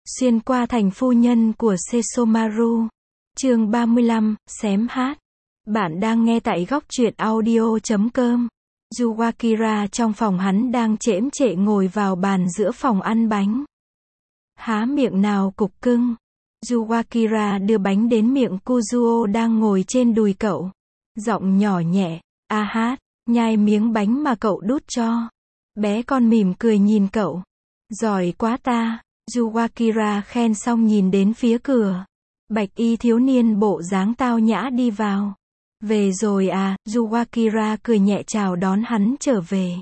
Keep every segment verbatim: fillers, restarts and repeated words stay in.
Xuyên qua thành phu nhân của Sesomaru. Chương ba mươi lăm, xém hát. Bạn đang nghe tại góc truyện audio chấm com. Yukihira trong phòng hắn đang chễm chệ ngồi vào bàn giữa phòng ăn bánh. Há miệng nào cục cưng. Yukihira đưa bánh đến miệng Kuzuo đang ngồi trên đùi cậu. Giọng nhỏ nhẹ, a hát, nhai miếng bánh mà cậu đút cho. Bé con mỉm cười nhìn cậu. Giỏi quá ta. Yukihira khen xong nhìn đến phía cửa. Bạch y thiếu niên bộ dáng tao nhã đi vào. Về rồi à, Yukihira cười nhẹ chào đón hắn trở về.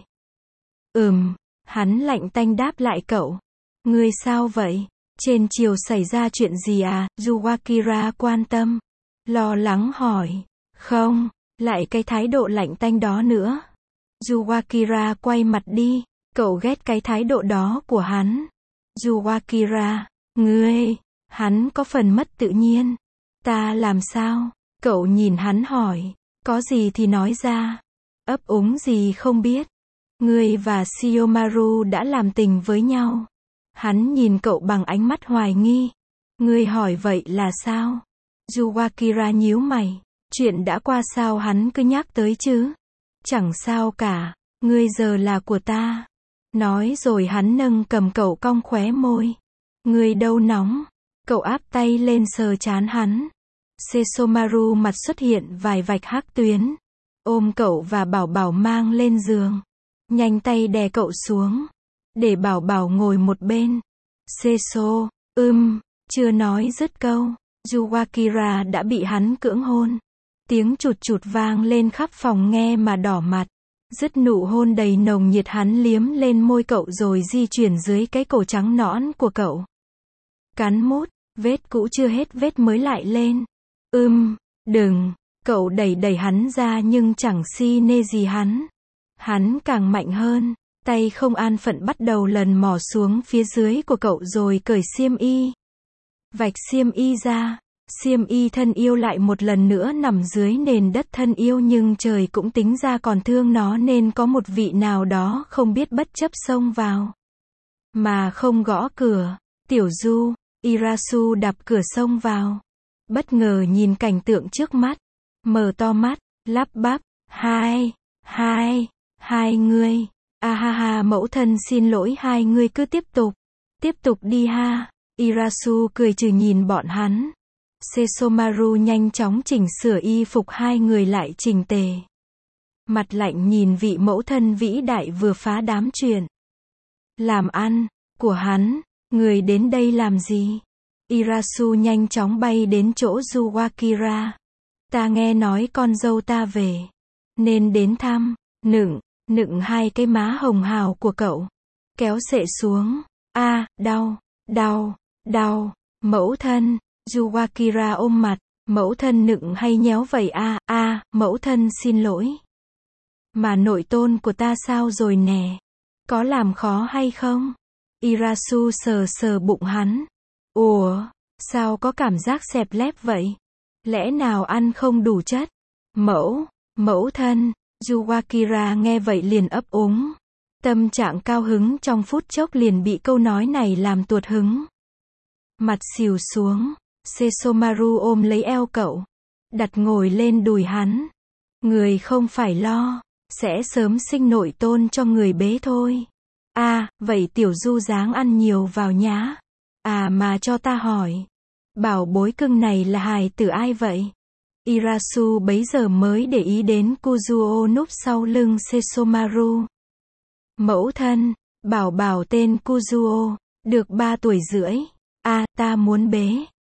Ừm, hắn lạnh tanh đáp lại cậu. Ngươi sao vậy? Trên chiều xảy ra chuyện gì à? Yukihira quan tâm. Lo lắng hỏi. Không, lại cái thái độ lạnh tanh đó nữa. Yukihira quay mặt đi. Cậu ghét cái thái độ đó của hắn. Yukihira, ngươi, hắn có phần mất tự nhiên. Ta làm sao? Cậu nhìn hắn hỏi. Có gì thì nói ra. Ấp úng gì không biết. Ngươi và Shiyomaru đã làm tình với nhau. Hắn nhìn cậu bằng ánh mắt hoài nghi. Ngươi hỏi vậy là sao? Yukihira nhíu mày. Chuyện đã qua sao hắn cứ nhắc tới chứ? Chẳng sao cả. Ngươi giờ là của ta. Nói rồi hắn nâng cầm cậu cong khóe môi. Ngươi đâu nóng? Cậu áp tay lên sờ trán hắn. Sesomaru mặt xuất hiện vài vạch hắc tuyến. Ôm cậu và Bảo Bảo mang lên giường. Nhanh tay đè cậu xuống. Để Bảo Bảo ngồi một bên. Seso, ưm, chưa nói dứt câu. Yukihira đã bị hắn cưỡng hôn. Tiếng chụt chụt vang lên khắp phòng nghe mà đỏ mặt. Dứt nụ hôn đầy nồng nhiệt hắn liếm lên môi cậu rồi di chuyển dưới cái cổ trắng nõn của cậu. Cắn mút, vết cũ chưa hết vết mới lại lên. Ưm, đừng, cậu đẩy đẩy hắn ra nhưng chẳng si nê gì hắn. Hắn càng mạnh hơn, tay không an phận bắt đầu lần mò xuống phía dưới của cậu rồi cởi xiêm y. Vạch xiêm y ra. Xiêm y thân yêu lại một lần nữa nằm dưới nền đất thân yêu nhưng trời cũng tính ra còn thương nó nên có một vị nào đó không biết bất chấp xông vào. Mà không gõ cửa. Tiểu Du, Irasu đạp cửa xông vào. Bất ngờ nhìn cảnh tượng trước mắt. Mở to mắt, lắp bắp. Hai, hai, hai ngươi. A ha ha mẫu thân xin lỗi hai ngươi cứ tiếp tục. Tiếp tục đi ha. Irasu cười trừ nhìn bọn hắn. Sesomaru nhanh chóng chỉnh sửa y phục hai người lại chỉnh tề. Mặt lạnh nhìn vị mẫu thân vĩ đại vừa phá đám chuyện làm ăn của hắn. Người đến đây làm gì? Irasu nhanh chóng bay đến chỗ Yukihira. Ta nghe nói con dâu ta về. Nên đến thăm. Nựng, nựng hai cái má hồng hào của cậu. Kéo xệ xuống. A, à, đau, đau, đau. Mẫu thân. Yukihira ôm mặt, mẫu thân nựng hay nhéo vậy a, a, à, mẫu thân xin lỗi. Mà nội tôn của ta sao rồi nè? Có làm khó hay không? Irasu sờ sờ bụng hắn. Ủa, sao có cảm giác xẹp lép vậy? Lẽ nào ăn không đủ chất? Mẫu, mẫu thân, Yukihira nghe vậy liền ấp úng. Tâm trạng cao hứng trong phút chốc liền bị câu nói này làm tuột hứng. Mặt xìu xuống. Sesomaru ôm lấy eo cậu. Đặt ngồi lên đùi hắn. Người không phải lo. Sẽ sớm sinh nội tôn cho người bế thôi. À, vậy tiểu Du dáng ăn nhiều vào nhá. À mà cho ta hỏi. Bảo bối cưng này là hài tử ai vậy? Irasu bấy giờ mới để ý đến Kuzuo núp sau lưng Sesomaru. Mẫu thân, Bảo Bảo tên Kuzuo. Được ba tuổi rưỡi. À, ta muốn bế.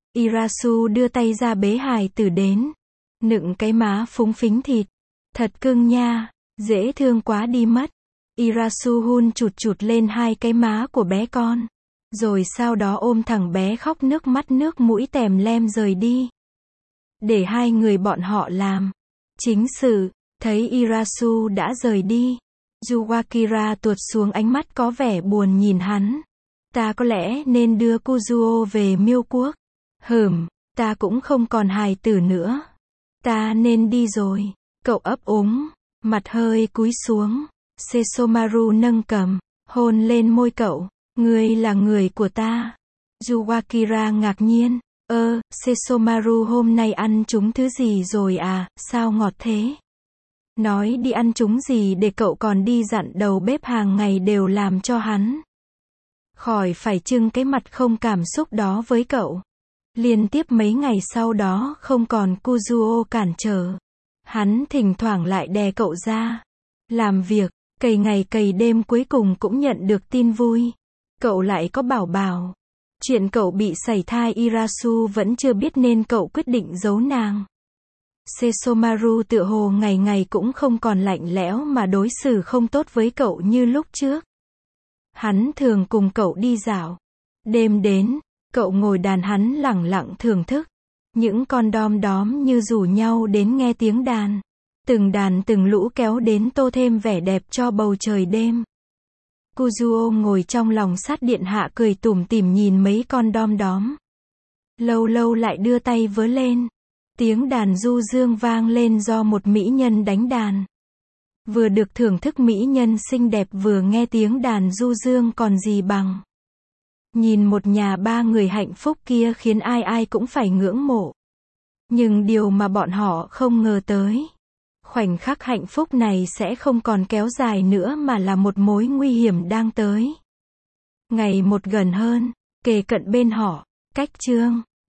Irasu đưa tay ra bế hài tử đến. Nựng cái má phúng phính thịt. Thật cưng nha, dễ thương quá đi mất. Irasu hun chụt chụt lên hai cái má của bé con. Rồi sau đó ôm thằng bé khóc nước mắt nước mũi tèm lem rời đi. Để hai người bọn họ làm chính sự. Thấy Irasu đã rời đi. Yukihira tuột xuống ánh mắt có vẻ buồn nhìn hắn. Ta có lẽ nên đưa Kuzuo về Miêu Quốc. Hừm, ta cũng không còn hài tử nữa. Ta nên đi rồi. Cậu ấp úng, mặt hơi cúi xuống. Sesomaru nâng cầm, hôn lên môi cậu. Ngươi là người của ta. Yuwakira ngạc nhiên, ơ, Sesomaru hôm nay ăn trúng thứ gì rồi à, sao ngọt thế? Nói đi ăn trúng gì để cậu còn đi dặn đầu bếp hàng ngày đều làm cho hắn. Khỏi phải trưng cái mặt không cảm xúc đó với cậu. Liên tiếp mấy ngày sau đó không còn Kuzuo cản trở. Hắn thỉnh thoảng lại đè cậu ra. Làm việc, cày ngày cày đêm cuối cùng cũng nhận được tin vui. Cậu lại có bảo bảo. Chuyện cậu bị sảy thai Irasu vẫn chưa biết nên cậu quyết định giấu nàng. Sesomaru tựa hồ ngày ngày cũng không còn lạnh lẽo mà đối xử không tốt với cậu như lúc trước. Hắn thường cùng cậu đi dạo. Đêm đến, cậu ngồi đàn hắn lẳng lặng thưởng thức. Những con đom đóm như rủ nhau đến nghe tiếng đàn. Từng đàn từng lũ kéo đến tô thêm vẻ đẹp cho bầu trời đêm. Kuzuo ngồi trong lòng sát điện hạ cười tủm tỉm nhìn mấy con đom đóm. Lâu lâu lại đưa tay vớ lên. Tiếng đàn du dương vang lên do một mỹ nhân đánh đàn. Vừa được thưởng thức mỹ nhân xinh đẹp vừa nghe tiếng đàn du dương còn gì bằng. Nhìn một nhà ba người hạnh phúc kia khiến ai ai cũng phải ngưỡng mộ. Nhưng điều mà bọn họ không ngờ tới. Khoảnh khắc hạnh phúc này sẽ không còn kéo dài nữa mà là một mối nguy hiểm đang tới. Ngày một gần hơn, kề cận bên họ, cách chương